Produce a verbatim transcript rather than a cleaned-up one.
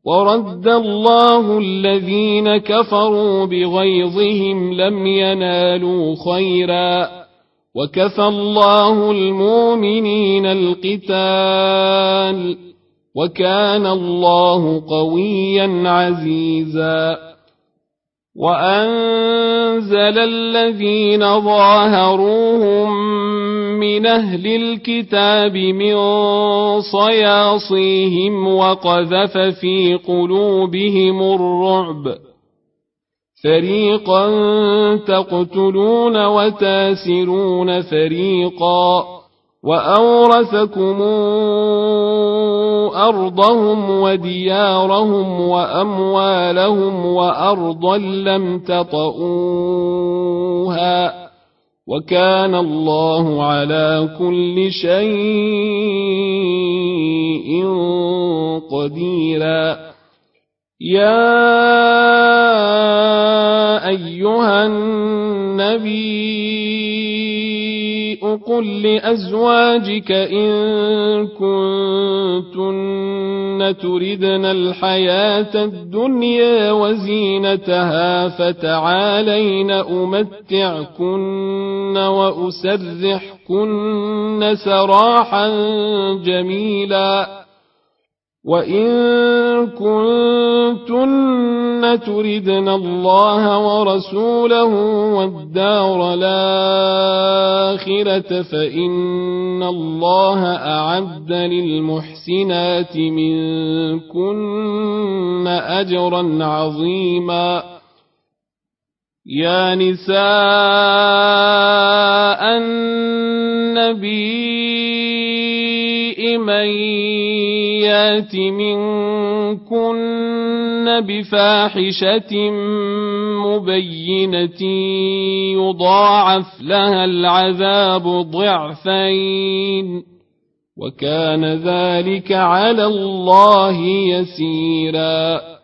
ورد الله الذين كفروا بغيظهم لم ينالوا خيرا وكفى الله المؤمنين القتال وكان الله قويا عزيزا وأنزل الذين ظاهروهم من أهل الكتاب من صياصيهم وقذف في قلوبهم الرعب فريقا تقتلون وتاسرون فريقا وأورثكم أرضهم وديارهم وأموالهم وأرضا لم تطئوها وكان الله على كل شيء قديرا يا أيها النبي قل لأزواجك إن كنتن تردن الحياة الدنيا وزينتها فتعالين أمتعكن وأسرحكن سراحا جميلا وإن كنتن تردن الله ورسوله والدار الآخرة فإن الله أعد للمحسنات منكن أجرا عظيما يا نساء النبي من يات منكن بفاحشة مبينة يضاعف لها العذاب ضعفين وكان ذلك على الله يسيرا